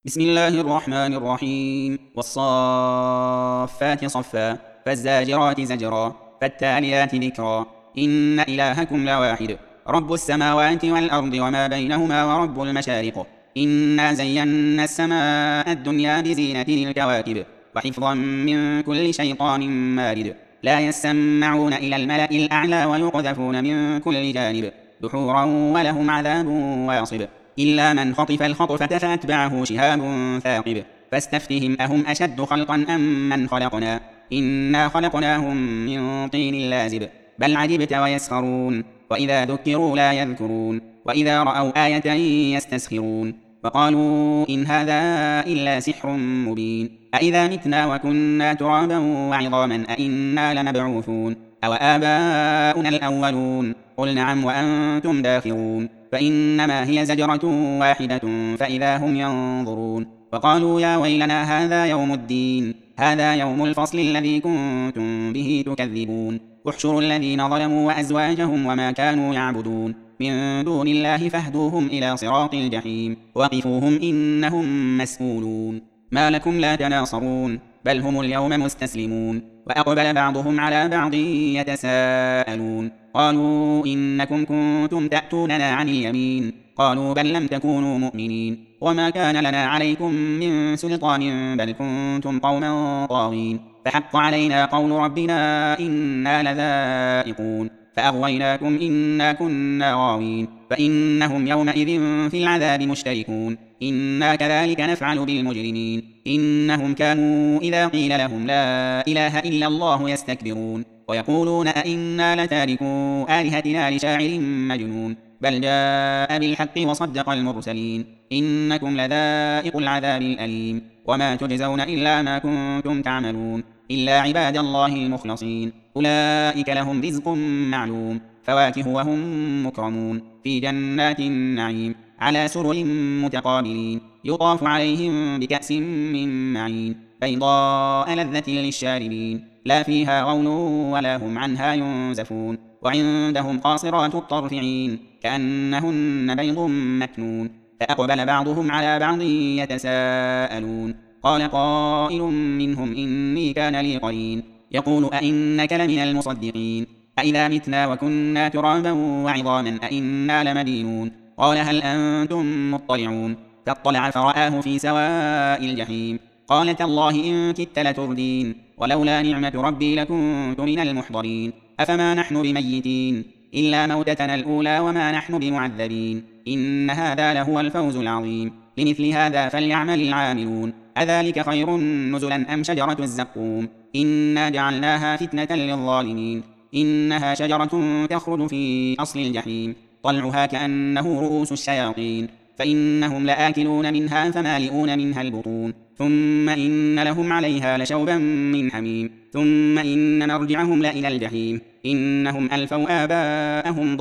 بسم الله الرحمن الرحيم والصافات صفا فالزاجرات زجرا فالتاليات ذكرا إن إلهكم لواحد رب السماوات والأرض وما بينهما ورب المشارق إنا زينا السماء الدنيا بزينة الكواكب وحفظا من كل شيطان مارد لا يسمعون إلى الملأ الأعلى ويقذفون من كل جانب دحورا ولهم عذاب واصب إلا من خطف الخطفة فأتبعه شهاب ثاقب فاستفتهم أهم أشد خلقا أم من خلقنا إنا خلقناهم من طين لازب بل عجبت ويسخرون وإذا ذكروا لا يذكرون وإذا رأوا آية يستسخرون وقالوا إن هذا إلا سحر مبين أإذا متنا وكنا ترابا وعظاما أإنا لمبعوثون أو آباؤنا الأولون قل نعم وأنتم داخرون فإنما هي زجرة واحدة فإذا هم ينظرون وقالوا يا ويلنا هذا يوم الدين هذا يوم الفصل الذي كنتم به تكذبون احشروا الذين ظلموا وأزواجهم وما كانوا يعبدون من دون الله فاهدوهم إلى صراط الجحيم وقفوهم إنهم مسؤولون ما لكم لا تناصرون بل هم اليوم مستسلمون وأقبل بعضهم على بعض يتساءلون قالوا إنكم كنتم تأتوننا عن اليمين قالوا بل لم تكونوا مؤمنين وما كان لنا عليكم من سلطان بل كنتم قوما طاغين فحق علينا قول ربنا إنا لذائقون فأغويناكم إنا كنا غاوين فإنهم يومئذ في العذاب مشتركون إنا كذلك نفعل بالمجرمين إنهم كانوا إذا قيل لهم لا إله إلا الله يستكبرون ويقولون أئنا لتاركو آلهتنا لشاعر مجنون بل جاء بالحق وصدق المرسلين إنكم لذائق العذاب الأليم وما تجزون إلا ما كنتم تعملون إلا عباد الله المخلصين أولئك لهم رزق معلوم فواكه وهم مكرمون في جنات النعيم على سرر متقابلين يطاف عليهم بكأس من معين بيضاء لذة للشاربين لا فيها غول ولا هم عنها ينزفون وعندهم قاصرات الطرف عين كأنهن بيض مكنون فأقبل بعضهم على بعض يتساءلون قال قائل منهم إني كان لي قرين يقول أئنك لمن المصدقين أئذا متنا وكنا ترابا وعظاما أئنا لمدينون قال هل أنتم مطلعون فاطلع فرآه في سواء الجحيم قال تالله إن كدت لتردين ولولا نعمة ربي لكنت من المحضرين أفما نحن بميتين إلا موتتنا الأولى وما نحن بمعذبين إن هذا لهو الفوز العظيم لمثل هذا فليعمل العاملون أذلك خير نزلا أم شجرة الزقوم إنا جعلناها فتنة للظالمين إنها شجرة تخرج في أصل الجحيم طلعها كأنه رؤوس الشياطين فإنهم لآكلون منها فمالئون منها البطون ثم إن لهم عليها لشوبا من حميم ثم إن مرجعهم لإلى الجحيم إنهم ألفوا آباءهم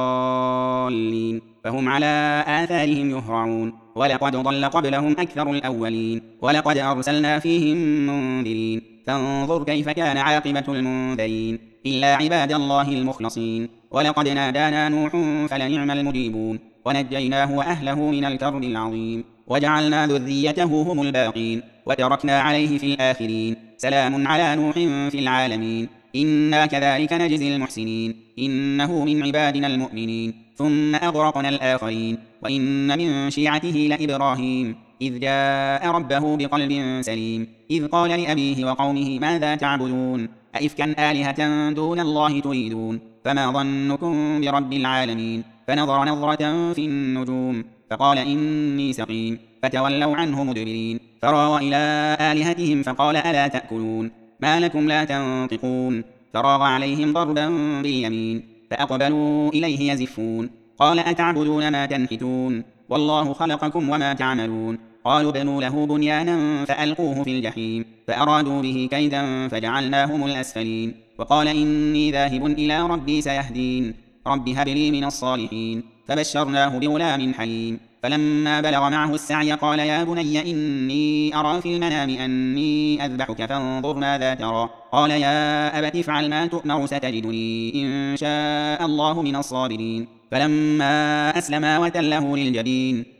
ضالين فهم على آثارهم يهرعون ولقد ضل قبلهم أكثر الأولين ولقد أرسلنا فيهم منذرين فانظر كيف كان عاقبة المنذرين إلا عباد الله المخلصين ولقد نادانا نوح فلنعم المجيبون ونجيناه وأهله من الكرب العظيم وجعلنا ذريته هم الباقين وتركنا عليه في الآخرين سلام على نوح في العالمين إنا كذلك نجزي المحسنين إنه من عبادنا المؤمنين ثم أغرقنا الآخرين وإن من شيعته لإبراهيم إذ جاء ربه بقلب سليم إذ قال لأبيه وقومه ماذا تعبدون أئفكا آلهة دون الله تريدون فما ظنكم برب العالمين فنظر نظرة في النجوم فقال إني سقيم فتولوا عنه مدبرين فراغ إلى آلهتهم فقال ألا تأكلون ما لكم لا تنطقون فراغ عليهم ضربا باليمين فأقبلوا إليه يزفون قال أتعبدون ما تنحتون والله خلقكم وما تعملون قالوا بنوا له بنيانا فألقوه في الجحيم فأرادوا به كيدا فجعلناهم الأسفلين وقال إني ذاهب إلى ربي سيهدين رب هب لي من الصالحين فبشرناه بغلام حليم فلما بلغ معه السعي قال يا بني إني أرى في المنام أني أذبحك فانظر ماذا ترى قال يا أبت افعل ما تؤمر ستجدني إن شاء الله من الصابرين فلما أسلما وتله للجبين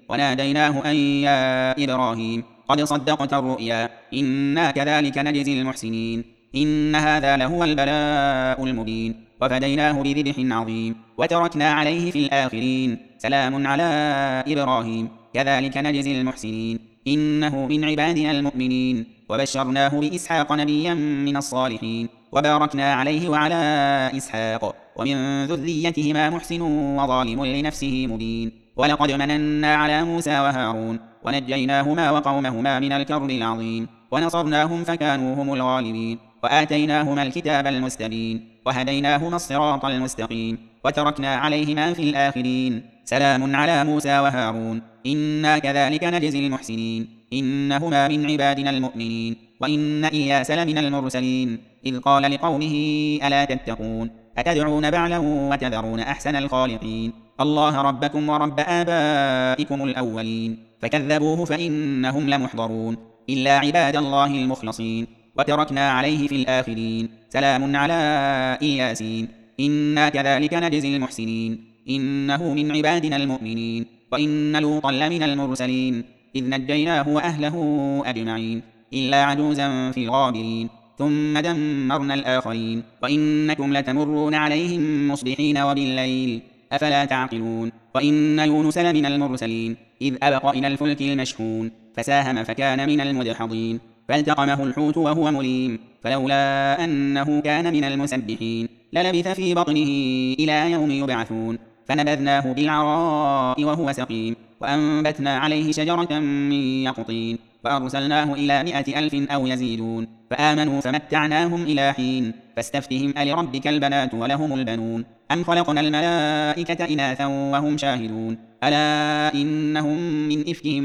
وناديناه أن يا إبراهيم قد صدقت الرؤيا إنا كذلك نجزي المحسنين إن هذا لهو البلاء المبين وفديناه بذبح عظيم وتركنا عليه في الآخرين سلام على إبراهيم كذلك نجزي المحسنين إنه من عبادنا المؤمنين وبشرناه بإسحاق نبيا من الصالحين وباركنا عليه وعلى إسحاق ومن ذريتهما محسن وظالم لنفسه مبين ولقد مننا على موسى وهارون ونجيناهما وقومهما من الكرب العظيم ونصرناهم فكانوا هم الغالبين وآتيناهما الكتاب المستبين وهديناهما الصراط المستقيم وتركنا عليهما في الآخرين سلام على موسى وهارون إنا كذلك نجزي المحسنين إنهما من عبادنا المؤمنين وإن إلياس لمن المرسلين إذ قال لقومه ألا تتقون أتدعون بعلا وتذرون أحسن الخالقين الله ربكم ورب آبائكم الأولين فكذبوه فإنهم لمحضرون إلا عباد الله المخلصين وتركنا عليه في الآخرين سلام على إياسين إنا كذلك نجزي المحسنين إنه من عبادنا المؤمنين وإن لوطا لمن المرسلين إذ نجيناه وأهله أجمعين إلا عجوزا في الغابرين ثم دمرنا الآخرين وإنكم لتمرون عليهم مصبحين وبالليل أفلا تعقلون وإن يونس لمن المرسلين إذ أبق إلى الفلك المشحون فساهم فكان من المدحضين فالتقمه الحوت وهو مليم فلولا أنه كان من المسبحين للبث في بطنه إلى يوم يبعثون فنبذناه بالعراء وهو سقيم وأنبتنا عليه شجرة من يقطين وأرسلناه إلى 100,000 أو يزيدون فآمنوا فمتعناهم إلى حين فاستفتهم ألربك البنات ولهم البنون أم خلقنا الملائكة إناثا وهم شاهدون ألا إنهم من إفكهم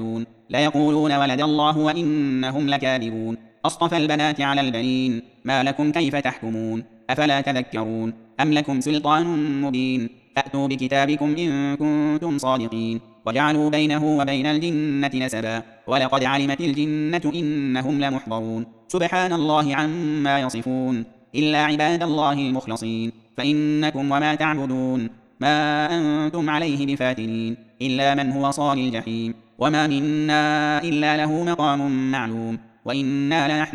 ليقولون ولد الله وإنهم لكاذبون أصطفى البنات على البنين ما لكم كيف تحكمون أفلا تذكرون أم لكم سلطان مبين فأتوا بكتابكم إن كنتم صادقين وجعلوا بينه وبين الجنة نسبا ولقد علمت الجنة إنهم لمحضرون سبحان الله عما يصفون إلا عباد الله المخلصين فإنكم وما تعبدون ما أنتم عليه بفاتنين إلا من هو صال الجحيم وما منا إلا له مقام معلوم وإنا لنحن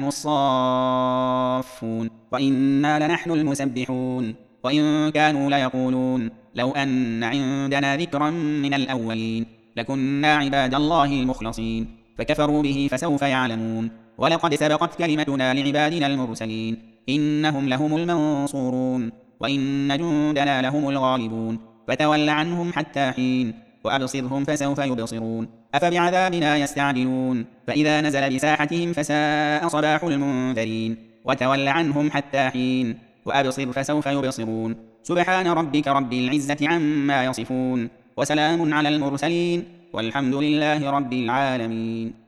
الصافون وإنا لنحن المسبحون وإن كانوا ليقولون لو أن عندنا ذكرا من الأولين لكنا عباد الله المخلصين فكفروا به فسوف يعلمون ولقد سبقت كلمتنا لعبادنا المرسلين إنهم لهم المنصورون وإن جندنا لهم الغالبون فتول عنهم حتى حين وأبصرهم فسوف يبصرون أفبعذابنا يستعجلون فإذا نزل بساحتهم فساء صباح المنذرين وتول عنهم حتى حين وأبصر فسوف يبصرون سبحان ربك رب العزة عما يصفون وسلام على المرسلين والحمد لله رب العالمين.